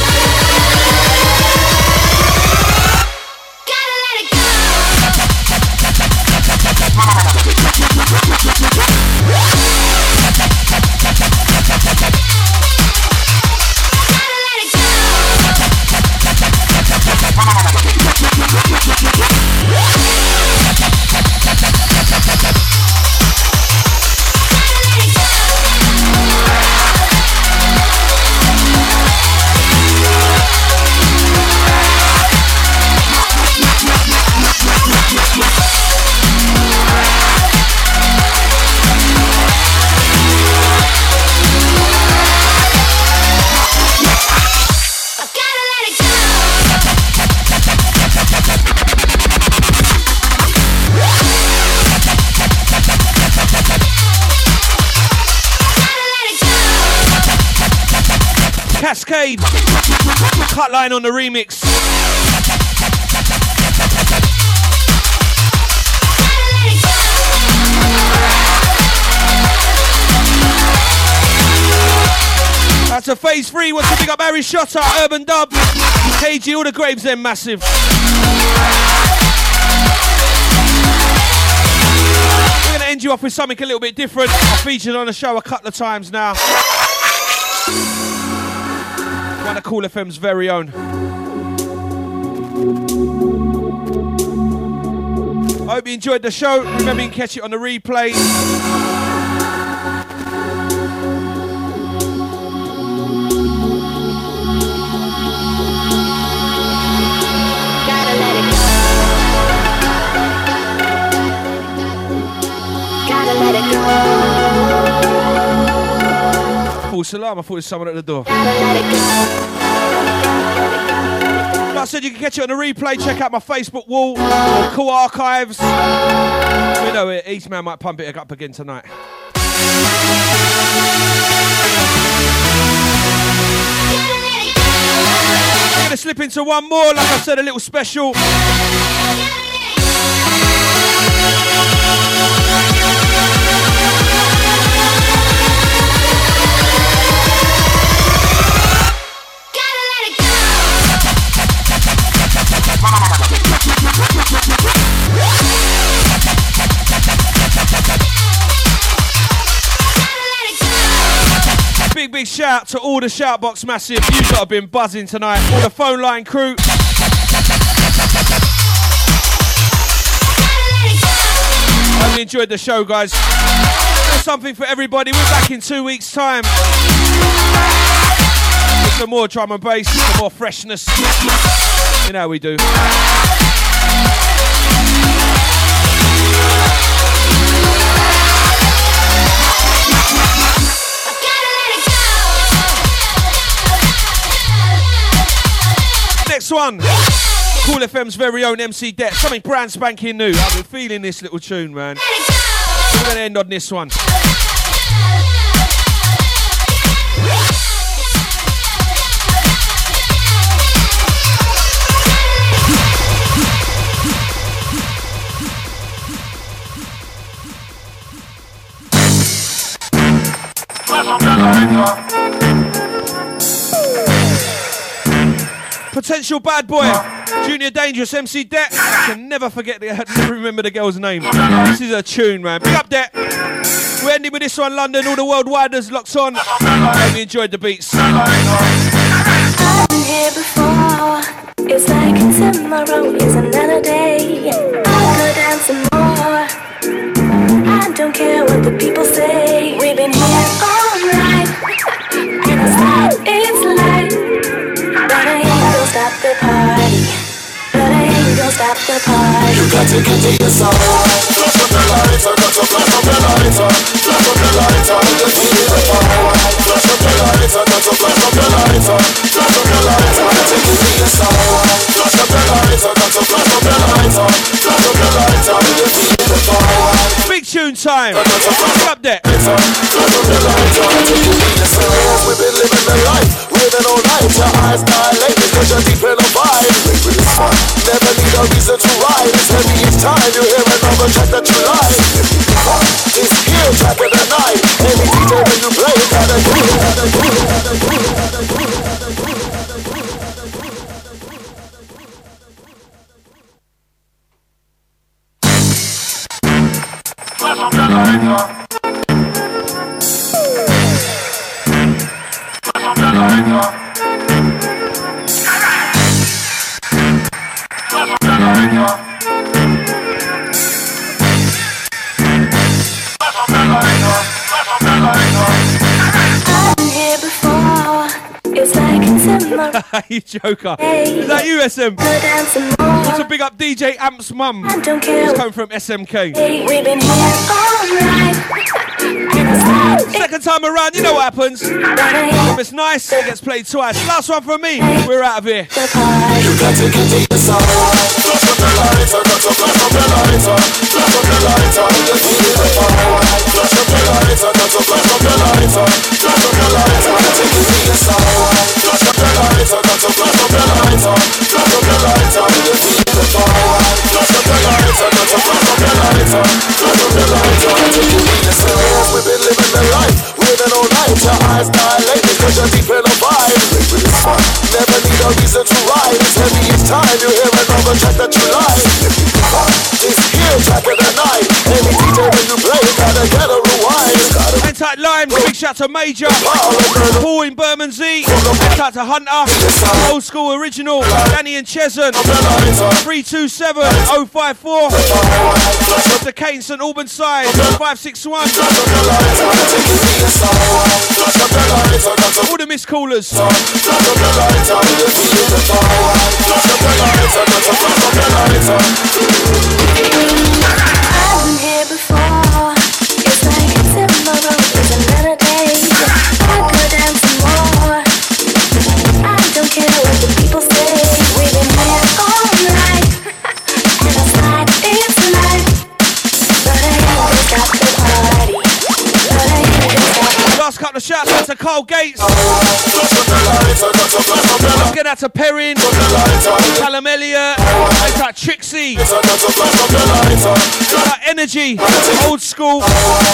Cascade, cut line on the remix. That's a phase 3. What's to pick up Harry Shotter, Urban Dub, KG, all the Graves, then massive. We're gonna end you off with something a little bit different. I've featured on the show a couple of times now. One of Cool FM's very own. I hope you enjoyed the show. Remember you can catch it on the replay. Gotta let it go. False alarm, I thought there was someone at the door. Like I said, you can catch it on the replay. Check out my Facebook wall, Cool Archives. We know it, Eastman might pump it up again tonight. I'm gonna slip into one more, like I said, a little special. Big shout to all the Shoutbox Massive. You lot have been buzzing tonight. All the phone line crew. I really enjoyed the show, guys. There's something for everybody. We're back in 2 weeks' time. With some more drum and bass, some more freshness. You know how we do. Gotta let it go. one. Cool FM's very own MC Det. Something brand spanking new. I've been feeling this little tune, man. We're going to end on this one. Potential bad boy, Junior Dangerous, MC Det. I can never forget never remember the girl's name. This is a tune, man. Big up Det. We're ending with this one, London. All the worldwiders locks on. Hope you enjoyed the beats. I've been here before. It's like tomorrow is another day. I'll go down some more. I don't care what the people say. We've been here all night, and it's light. But I ain't gonna stop the party. But I ain't gonna stop the party. You got to get to your soul. Flash up the lighter, got to flash up the lighter. Flash up the lighter, just feel the fire. Flash up the lighter, got to flash up the lighter. Flash up the lighter, take it to your soul. Flash up the lighter, got to flash up the lighter. Flash up the lighter, just feel the fire. Big tune time. Big up there. Flash up the lighter, take it to your soul. We've been living the life, living all night. Your eyes dilate because you're deep in a vibe. Wait with this one, never need a reason to ride. It's heavy each time you hear another track that you like. It's here, track of the night. Any DJ when you play, gotta do it, gotta do it, gotta do it, gotta do it, gotta do it. Flash up the lighter. Flash up the lighter. Flash up the lighter. I've been here before. It's like tomorrow. You joker. Is that you, SM? Go down some more. Want to big up DJ Amp's mum. I don't care. He's coming from SMK. We've been here all night. Second time around, you know what happens. If it's nice, it gets played twice. Last one from me. We're out of here. You got to get to your soul. Flash up the lighter, got to flash up the lighter. Flash up the lighter, just feel the fire. Flash up the lighter, got to flash up the lighter. Flash up the lighter, take it to your soul. Flash up the lighter, got to flash up the lighter. Flash up the lighter, just feel the fire. Flash up the lighter, got to flash up the lighter. Flash up the lighter, take it to your soul. We've been living the life, living all night. Your eyes dilate because you're deep in a vibe. Wait for this one, never need a reason to ride. It's heavy each time you hear another track that you like. It's here, track of the night. Any DJ when you play, gotta get a rewind. Hang tight, Limes. Big shout to Major. Paul in Bermondsey. Hang tight to Hunter. Old School Original. Danny and Chesson. 327 054. Dr. Kane, St Albans side. 561. All the missed callers. I've been here before. It's like tomorrow is another day. I go down some more. I don't care what the people say. We've been here all night, and it's light. But I ain't gonna stop the party. But I ain't gonna stop the Last couple of shouts out to Carl Gates. Let's get out to Perrin. Callum Elliott. Hang tight, Trixie. Energy. Old School.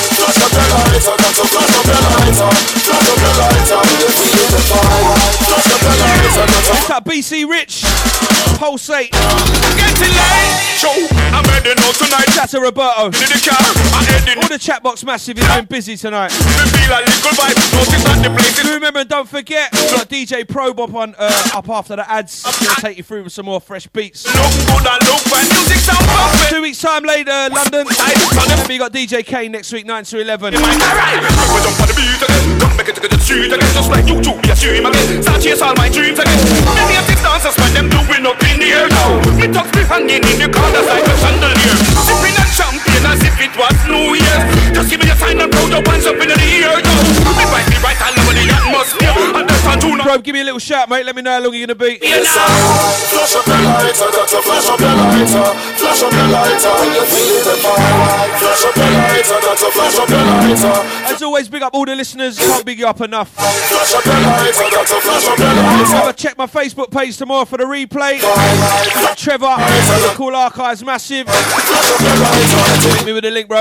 Hang tight, BC Rich. Pulsate. Getting late. Show, I'm heading out tonight. Shout out to Roberto. In the car, I'm heading. All the chat box massive. It's been busy tonight. We feel a little vibe. Notice that the place Do is. remember and don't forget, we've got DJ Probe up after the ads. Gonna take you through with some more fresh beats. Look good and look fine. Music sound perfect. 2 weeks time later, London. Remember you got DJ Kane next week, 9 to 11. Alright, we jump on the beat again. Come back into the street again. Just like you two, be a stream again. Start chase all my dreams again. Many of these dancers, man, them doing up in the air now. Me talks be hanging in the corners like a chandelier. Sipping a champion as if it was New Year's. Just give me a sign and throw your hands up in the air, yo. Me right all over the atmosphere. And that's on tune. Probe, give me a little shout, mate. Let me know how long you're going to be. Yes, flash up your lighter, that's a flash up your lighter. Flash up your lighter when you feel the fire. Flash up your lighter, that's a flash up your lighter. As always, big up all the listeners. Can't big you up enough. Flash up your lighter, that's a flash up your lighter. Have a check my Facebook page tomorrow for the replay. Trevor, the Cool Archives Massive. Hit me with the link, bro.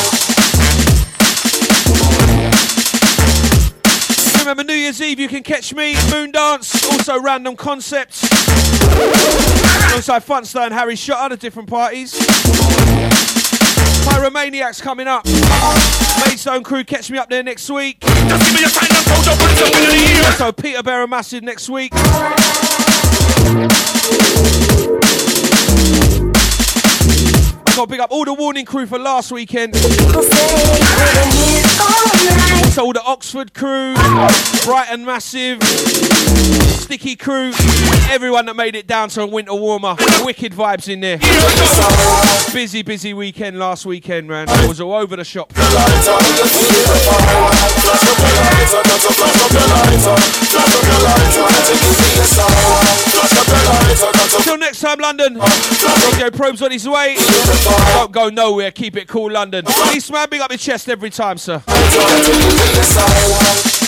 Remember, New Year's Eve, you can catch me, Moondance, also Random Concepts. Alongside Funster and Harry Shutter, the different parties. Pyromaniacs coming up. Maidstone Crew, catch me up there next week. Also, Peterborough Massive next week. I've got to pick up all the Warning Crew for last weekend. So all the Oxford Crew, Brighton Massive, Sticky Crew, everyone that made it down to Winter Warmer. Wicked vibes in there. Busy, busy weekend last weekend, man. I was all over the shop. Till next time, London. DJ Probe's on his way. Don't go nowhere. Keep it cool, London. Eastman, big up your chest every time, sir.